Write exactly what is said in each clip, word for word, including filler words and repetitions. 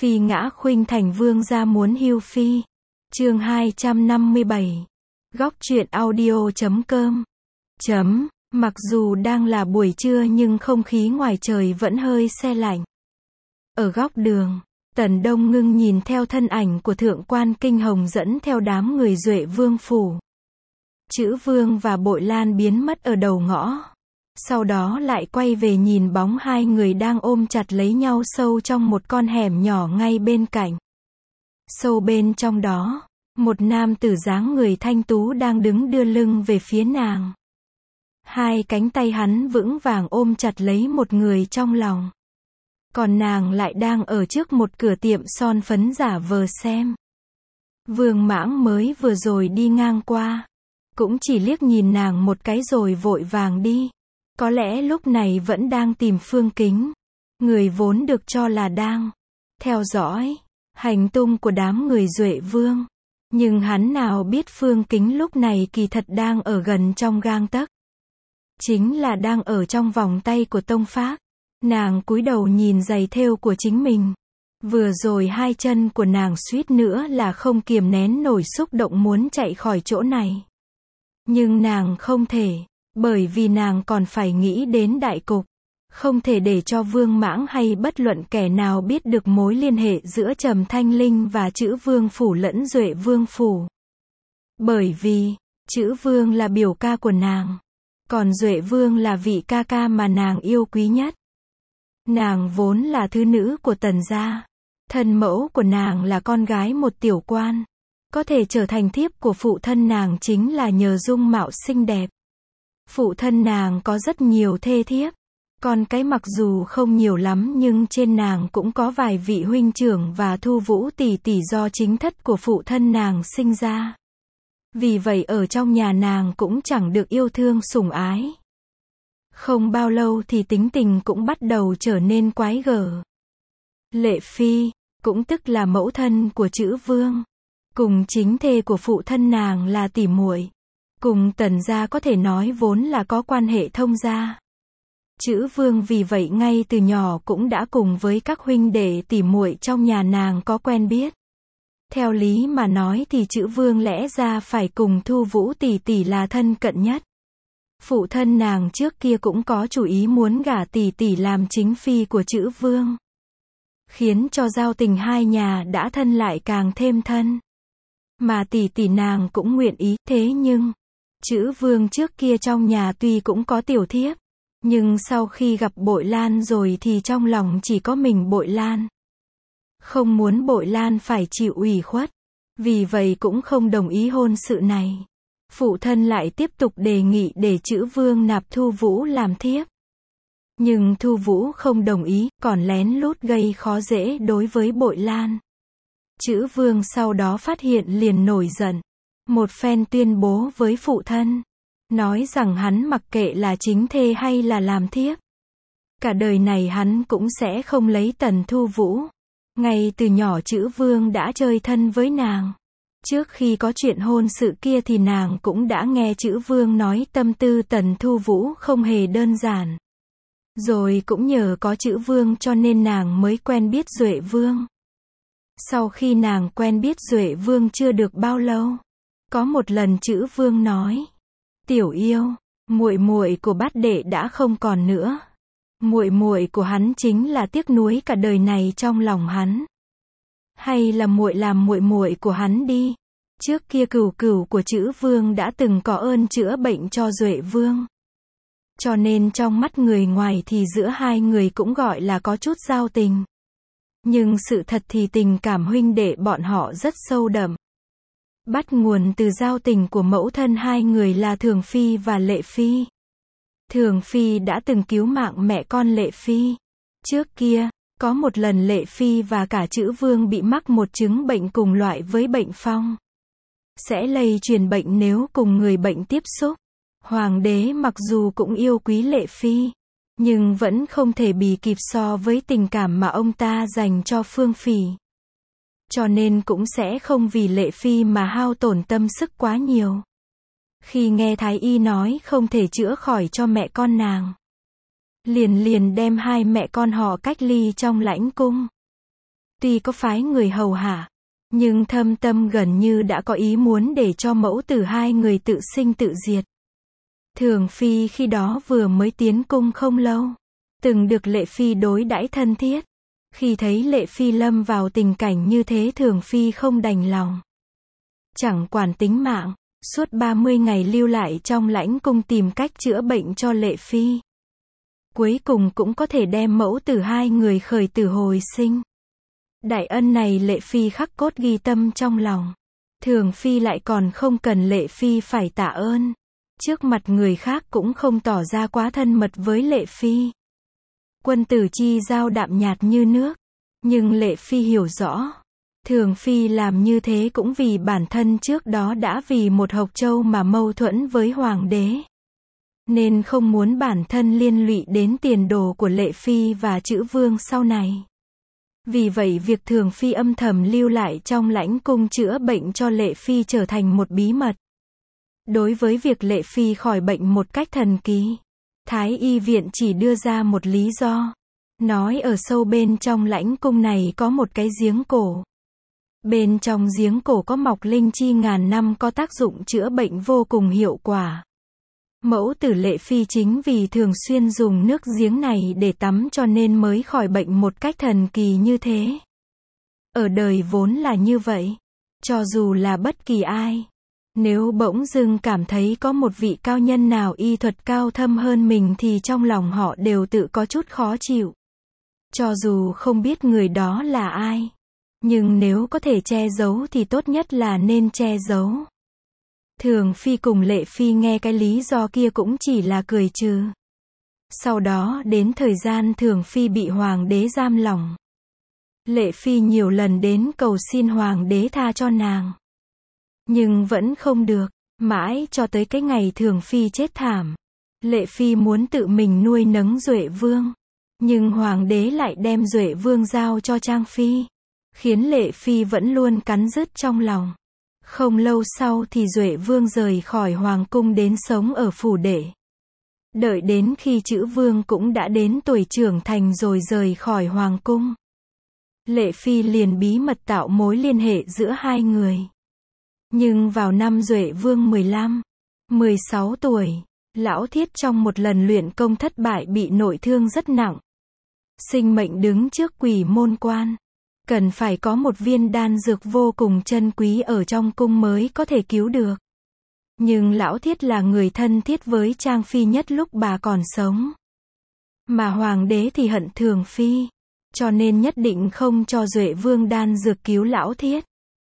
Phi ngã khuynh thành vương gia muốn hưu phi. Chương hai trăm năm mươi bảy. Góc truyện audio chấm com. Chấm, mặc dù đang là buổi trưa nhưng không khí ngoài trời vẫn hơi se lạnh. Ở góc đường, Tần Đông Ngưng nhìn theo thân ảnh của thượng quan Kinh Hồng dẫn theo đám người Duệ Vương phủ. Chữ Vương và Bội Lan biến mất ở đầu ngõ. Sau đó lại quay về nhìn bóng hai người đang ôm chặt lấy nhau sâu trong một con hẻm nhỏ ngay bên cạnh. Sâu bên trong đó, một nam tử dáng người thanh tú đang đứng đưa lưng về phía nàng. Hai cánh tay hắn vững vàng ôm chặt lấy một người trong lòng. Còn nàng lại đang ở trước một cửa tiệm son phấn giả vờ xem. Vương Mãng mới vừa rồi đi ngang qua, cũng chỉ liếc nhìn nàng một cái rồi vội vàng đi. Có lẽ lúc này vẫn đang tìm Phương Kính, người vốn được cho là đang theo dõi hành tung của đám người Duệ Vương. Nhưng hắn nào biết Phương Kính lúc này kỳ thật đang ở gần trong gang tấc. Chính là đang ở trong vòng tay của Tông Phác. Nàng cúi đầu nhìn giày thêu của chính mình. Vừa rồi hai chân của nàng suýt nữa là không kiềm nén nổi xúc động muốn chạy khỏi chỗ này. Nhưng nàng không thể, bởi vì nàng còn phải nghĩ đến đại cục. Không thể để cho Vương Mãng hay bất luận kẻ nào biết được mối liên hệ giữa Trầm Thanh Linh và Chữ Vương phủ lẫn Duệ Vương phủ. Bởi vì, Chữ Vương là biểu ca của nàng, còn Duệ Vương là vị ca ca mà nàng yêu quý nhất. Nàng vốn là thứ nữ của Tần gia. Thân mẫu của nàng là con gái một tiểu quan. Có thể trở thành thiếp của phụ thân nàng chính là nhờ dung mạo xinh đẹp. Phụ thân nàng có rất nhiều thê thiếp. Còn cái mặc dù không nhiều lắm nhưng trên nàng cũng có vài vị huynh trưởng và Thu Vũ tỷ tỷ do chính thất của phụ thân nàng sinh ra. Vì vậy ở trong nhà nàng cũng chẳng được yêu thương sủng ái. Không bao lâu thì tính tình cũng bắt đầu trở nên quái gở. Lệ Phi, cũng tức là mẫu thân của Chữ Vương, cùng chính thê của phụ thân nàng là tỷ muội, cùng Tần gia có thể nói vốn là có quan hệ thông gia. Chữ Vương vì vậy ngay từ nhỏ cũng đã cùng với các huynh đệ tỷ muội trong nhà nàng có quen biết. Theo lý mà nói thì Chữ Vương lẽ ra phải cùng Thu Vũ tỷ tỷ là thân cận nhất. Phụ thân nàng trước kia cũng có chủ ý muốn gả tỷ tỷ làm chính phi của Chữ Vương, khiến cho giao tình hai nhà đã thân lại càng thêm thân. Mà tỷ tỷ nàng cũng nguyện ý, thế nhưng Chữ Vương trước kia trong nhà tuy cũng có tiểu thiếp, nhưng sau khi gặp Bội Lan rồi thì trong lòng chỉ có mình Bội Lan. Không muốn Bội Lan phải chịu ủy khuất, vì vậy cũng không đồng ý hôn sự này. Phụ thân lại tiếp tục đề nghị để Chữ Vương nạp Thu Vũ làm thiếp. Nhưng Thu Vũ không đồng ý, còn lén lút gây khó dễ đối với Bội Lan. Chữ Vương sau đó phát hiện liền nổi giận. Một phen tuyên bố với phụ thân. Nói rằng hắn mặc kệ là chính thê hay là làm thiếp. Cả đời này hắn cũng sẽ không lấy Tần Thu Vũ. Ngay từ nhỏ Chữ Vương đã chơi thân với nàng. Trước khi có chuyện hôn sự kia thì nàng cũng đã nghe Chữ Vương nói tâm tư Tần Thu Vũ không hề đơn giản. Rồi cũng nhờ có Chữ Vương cho nên nàng mới quen biết Duệ Vương. Sau khi nàng quen biết Duệ Vương chưa được bao lâu, có một lần Chữ Vương nói: "Tiểu yêu, muội muội của Bát đệ đã không còn nữa. Muội muội của hắn chính là tiếc nuối cả đời này trong lòng hắn. Hay là muội làm muội muội của hắn đi." Trước kia cửu cửu của Chữ Vương đã từng có ơn chữa bệnh cho Duệ Vương. Cho nên trong mắt người ngoài thì giữa hai người cũng gọi là có chút giao tình. Nhưng sự thật thì tình cảm huynh đệ bọn họ rất sâu đậm. Bắt nguồn từ giao tình của mẫu thân hai người là Thường Phi và Lệ Phi. Thường Phi đã từng cứu mạng mẹ con Lệ Phi. Trước kia, có một lần Lệ Phi và cả Chữ Vương bị mắc một chứng bệnh cùng loại với bệnh phong. Sẽ lây truyền bệnh nếu cùng người bệnh tiếp xúc. Hoàng đế mặc dù cũng yêu quý Lệ Phi, nhưng vẫn không thể bì kịp so với tình cảm mà ông ta dành cho Phương Phỉ. Cho nên cũng sẽ không vì Lệ Phi mà hao tổn tâm sức quá nhiều. Khi nghe Thái Y nói không thể chữa khỏi cho mẹ con nàng, liền liền đem hai mẹ con họ cách ly trong lãnh cung. Tuy có phái người hầu hạ, nhưng thâm tâm gần như đã có ý muốn để cho mẫu tử hai người tự sinh tự diệt. Thường Phi khi đó vừa mới tiến cung không lâu, từng được Lệ Phi đối đãi thân thiết. Khi thấy Lệ Phi lâm vào tình cảnh như thế, Thường Phi không đành lòng. Chẳng quản tính mạng, suốt ba mươi ngày lưu lại trong lãnh cung tìm cách chữa bệnh cho Lệ Phi. Cuối cùng cũng có thể đem mẫu tử hai người khởi tử hồi sinh. Đại ân này Lệ Phi khắc cốt ghi tâm trong lòng. Thường Phi lại còn không cần Lệ Phi phải tạ ơn. Trước mặt người khác cũng không tỏ ra quá thân mật với Lệ Phi. Quân tử chi giao đạm nhạt như nước. Nhưng Lệ Phi hiểu rõ. Thường Phi làm như thế cũng vì bản thân trước đó đã vì một Hộc Châu mà mâu thuẫn với Hoàng đế. Nên không muốn bản thân liên lụy đến tiền đồ của Lệ Phi và Chữ Vương sau này. Vì vậy việc Thường Phi âm thầm lưu lại trong lãnh cung chữa bệnh cho Lệ Phi trở thành một bí mật. Đối với việc Lệ Phi khỏi bệnh một cách thần kỳ, Thái y viện chỉ đưa ra một lý do. Nói ở sâu bên trong lãnh cung này có một cái giếng cổ. Bên trong giếng cổ có mọc linh chi ngàn năm có tác dụng chữa bệnh vô cùng hiệu quả. Mẫu tử Lệ Phi chính vì thường xuyên dùng nước giếng này để tắm cho nên mới khỏi bệnh một cách thần kỳ như thế. Ở đời vốn là như vậy. Cho dù là bất kỳ ai, nếu bỗng dưng cảm thấy có một vị cao nhân nào y thuật cao thâm hơn mình thì trong lòng họ đều tự có chút khó chịu. Cho dù không biết người đó là ai, nhưng nếu có thể che giấu thì tốt nhất là nên che giấu. Thường Phi cùng Lệ Phi nghe cái lý do kia cũng chỉ là cười trừ. Sau đó đến thời gian Thường Phi bị Hoàng đế giam lỏng. Lệ Phi nhiều lần đến cầu xin Hoàng đế tha cho nàng. Nhưng vẫn không được, mãi cho tới cái ngày Thường Phi chết thảm. Lệ Phi muốn tự mình nuôi nấng Duệ Vương. Nhưng Hoàng đế lại đem Duệ Vương giao cho Trang Phi. Khiến Lệ Phi vẫn luôn cắn rứt trong lòng. Không lâu sau thì Duệ Vương rời khỏi Hoàng cung đến sống ở phủ đệ. Đợi đến khi Chữ Vương cũng đã đến tuổi trưởng thành rồi rời khỏi Hoàng cung. Lệ Phi liền bí mật tạo mối liên hệ giữa hai người. Nhưng vào năm Duệ Vương mười lăm, mười sáu tuổi, Lão Thiết trong một lần luyện công thất bại bị nội thương rất nặng. Sinh mệnh đứng trước quỷ môn quan. Cần phải có một viên đan dược vô cùng chân quý ở trong cung mới có thể cứu được. Nhưng Lão Thiết là người thân thiết với Trang Phi nhất lúc bà còn sống. Mà Hoàng đế thì hận Thường Phi. Cho nên nhất định không cho Duệ Vương đan dược cứu Lão Thiết.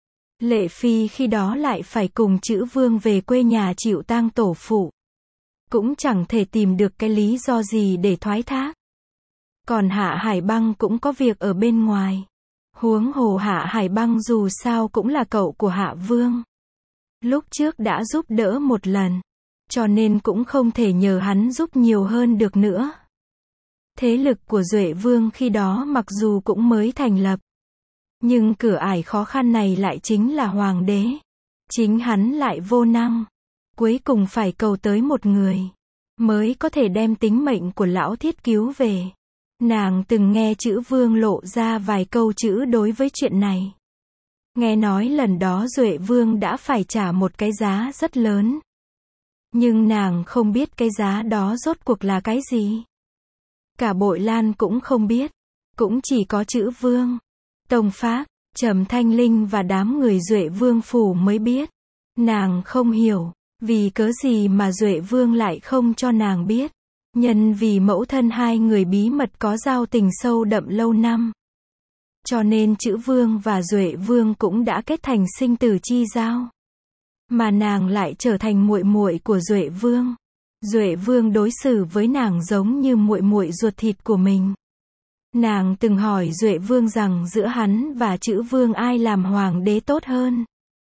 Lệ Phi khi đó lại phải cùng Chữ Vương về quê nhà chịu tang tổ phụ. Cũng chẳng thể tìm được cái lý do gì để thoái thác. Còn Hạ Hải Băng cũng có việc ở bên ngoài. Huống hồ Hạ Hải Băng dù sao cũng là cậu của Hạ Vương. Lúc trước đã giúp đỡ một lần. Cho nên cũng không thể nhờ hắn giúp nhiều hơn được nữa. Thế lực của Duệ Vương khi đó mặc dù cũng mới thành lập. Nhưng cửa ải khó khăn này lại chính là Hoàng đế. Chính hắn lại vô năng. Cuối cùng phải cầu tới một người. Mới có thể đem tính mệnh của Lão Thiết cứu về. Nàng từng nghe Chữ Vương lộ ra vài câu chữ đối với chuyện này. Nghe nói lần đó Duệ Vương đã phải trả một cái giá rất lớn. Nhưng nàng không biết cái giá đó rốt cuộc là cái gì. Cả Bội Lan cũng không biết. Cũng chỉ có Chữ Vương, Tông Phác, Trầm Thanh Linh và đám người Duệ Vương phủ mới biết. Nàng không hiểu, vì cớ gì mà Duệ Vương lại không cho nàng biết. Nhân vì mẫu thân hai người bí mật có giao tình sâu đậm lâu năm. Cho nên Chữ Vương và Duệ Vương cũng đã kết thành sinh tử chi giao. Mà nàng lại trở thành muội muội của Duệ Vương. Duệ Vương đối xử với nàng giống như muội muội ruột thịt của mình. Nàng từng hỏi Duệ Vương rằng giữa hắn và Chữ Vương ai làm hoàng đế tốt hơn.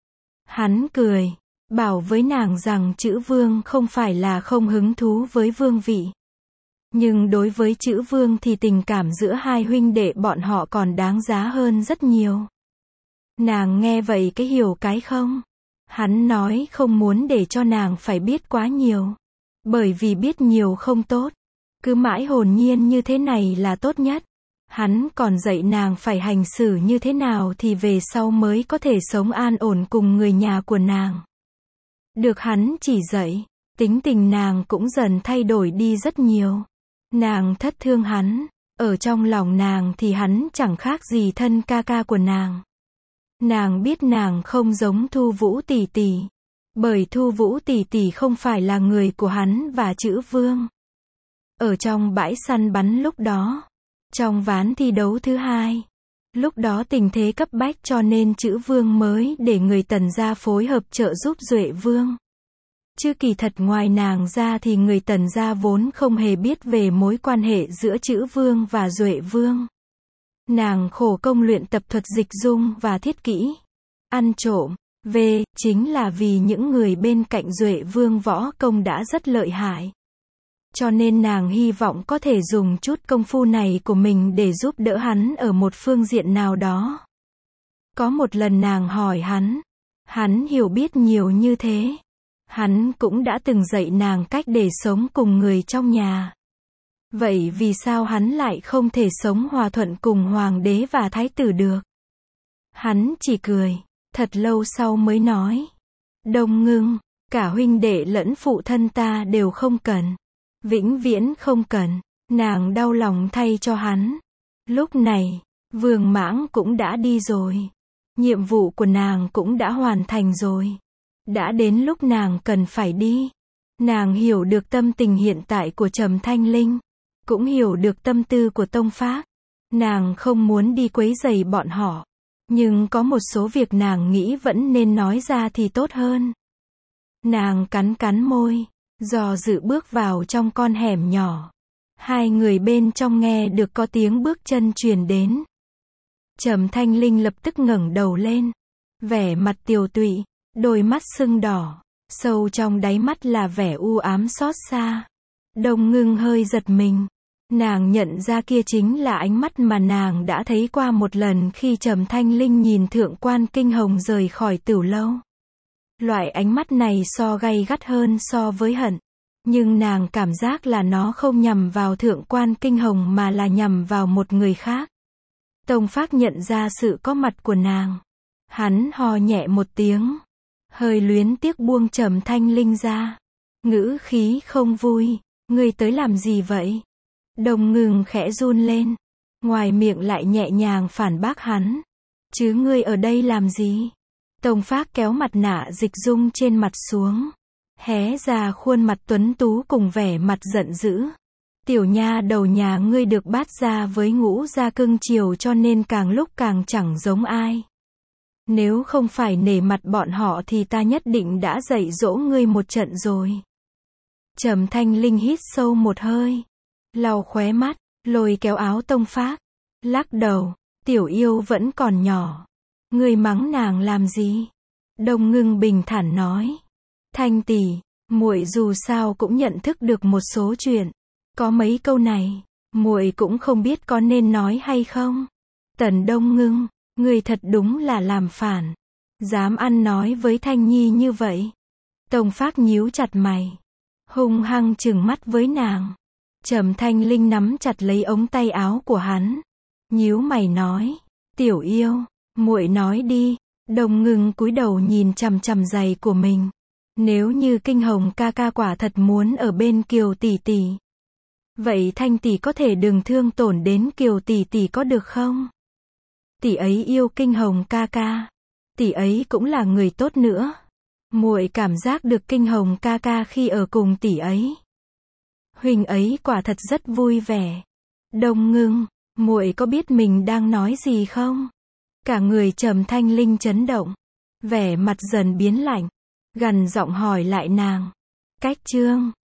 Hắn cười, bảo với nàng rằng Chữ Vương không phải là không hứng thú với vương vị. Nhưng đối với Chữ Vương thì tình cảm giữa hai huynh đệ bọn họ còn đáng giá hơn rất nhiều. Nàng nghe vậy cái hiểu cái không? Hắn nói không muốn để cho nàng phải biết quá nhiều. Bởi vì biết nhiều không tốt. Cứ mãi hồn nhiên như thế này là tốt nhất. Hắn còn dạy nàng phải hành xử như thế nào thì về sau mới có thể sống an ổn cùng người nhà của nàng. Được hắn chỉ dạy, tính tình nàng cũng dần thay đổi đi rất nhiều. Nàng thất thương hắn, ở trong lòng nàng thì hắn chẳng khác gì thân ca ca của nàng. Nàng biết nàng không giống Thu Vũ tỷ tỷ, bởi Thu Vũ tỷ tỷ không phải là người của hắn và Chữ Vương. Ở trong bãi săn bắn lúc đó, trong ván thi đấu thứ hai, lúc đó tình thế cấp bách cho nên Chữ Vương mới để người Tần gia phối hợp trợ giúp Duệ Vương. Chứ kỳ thật ngoài nàng ra thì người Tần gia vốn không hề biết về mối quan hệ giữa Chữ Vương và Duệ Vương. Nàng khổ công luyện tập thuật dịch dung và thiết kỹ, ăn trộm, về, chính là vì những người bên cạnh Duệ Vương võ công đã rất lợi hại. Cho nên nàng hy vọng có thể dùng chút công phu này của mình để giúp đỡ hắn ở một phương diện nào đó. Có một lần nàng hỏi hắn, hắn hiểu biết nhiều như thế. Hắn cũng đã từng dạy nàng cách để sống cùng người trong nhà. Vậy vì sao hắn lại không thể sống hòa thuận cùng hoàng đế và thái tử được? Hắn chỉ cười, thật lâu sau mới nói. Đông Ngưng, cả huynh đệ lẫn phụ thân ta đều không cần. Vĩnh viễn không cần. Nàng đau lòng thay cho hắn. Lúc này, Vương Mãng cũng đã đi rồi. Nhiệm vụ của nàng cũng đã hoàn thành rồi. Đã đến lúc nàng cần phải đi. Nàng hiểu được tâm tình hiện tại của Trầm Thanh Linh, cũng hiểu được tâm tư của Tông Phác. Nàng không muốn đi quấy rầy bọn họ, nhưng có một số việc nàng nghĩ vẫn nên nói ra thì tốt hơn. Nàng cắn cắn môi, dò dự bước vào trong con hẻm nhỏ. Hai người bên trong nghe được có tiếng bước chân truyền đến. Trầm Thanh Linh lập tức ngẩng đầu lên, vẻ mặt tiều tụy, đôi mắt sưng đỏ, sâu trong đáy mắt là vẻ u ám xót xa. Đông Ngưng hơi giật mình. Nàng nhận ra kia chính là ánh mắt mà nàng đã thấy qua một lần khi Trầm Thanh Linh nhìn Thượng quan Kinh Hồng rời khỏi Tửu Lâu. Loại ánh mắt này so gay gắt hơn so với hận. Nhưng nàng cảm giác là nó không nhằm vào Thượng quan Kinh Hồng mà là nhằm vào một người khác. Tông Phác nhận ra sự có mặt của nàng. Hắn ho nhẹ một tiếng, hơi luyến tiếc buông Trầm Thanh Linh ra. Ngữ khí không vui, ngươi tới làm gì vậy? Đông Ngưng khẽ run lên, ngoài miệng lại nhẹ nhàng phản bác hắn. Chứ ngươi ở đây làm gì? Tông Phác kéo mặt nạ dịch dung trên mặt xuống, hé ra khuôn mặt tuấn tú cùng vẻ mặt giận dữ. Tiểu nha đầu nhà ngươi được bát gia với Ngũ gia cưng chiều cho nên càng lúc càng chẳng giống ai. Nếu không phải nể mặt bọn họ thì ta nhất định đã dạy dỗ ngươi một trận rồi. Trầm Thanh Linh hít sâu một hơi, lau khóe mắt, lôi kéo áo Tông Phác, lắc đầu, tiểu yêu vẫn còn nhỏ. Ngươi mắng nàng làm gì? Đông Ngưng bình thản nói. Thanh tỷ, muội dù sao cũng nhận thức được một số chuyện. Có mấy câu này, muội cũng không biết có nên nói hay không. Tần Đông Ngưng, ngươi thật đúng là làm phản. Dám ăn nói với Thanh Nhi như vậy. Tông Phác nhíu chặt mày, hung hăng trừng mắt với nàng. Trầm Thanh Linh nắm chặt lấy ống tay áo của hắn, nhíu mày nói, tiểu yêu, muội nói đi. Đông Ngưng cúi đầu nhìn chằm chằm giày của mình. Nếu như Kinh Hồng ca ca quả thật muốn ở bên Kiều tỷ tỷ, vậy Thanh tỷ có thể đừng thương tổn đến Kiều tỷ tỷ có được không? Tỷ ấy yêu Kinh Hồng ca ca, tỷ ấy cũng là người tốt nữa. Muội cảm giác được Kinh Hồng ca ca khi ở cùng tỷ ấy, huynh ấy quả thật rất vui vẻ. Đông Ngưng, muội có biết mình đang nói gì không? Cả người Trầm Thanh Linh chấn động, vẻ mặt dần biến lạnh, gằn giọng hỏi lại nàng. Cách chương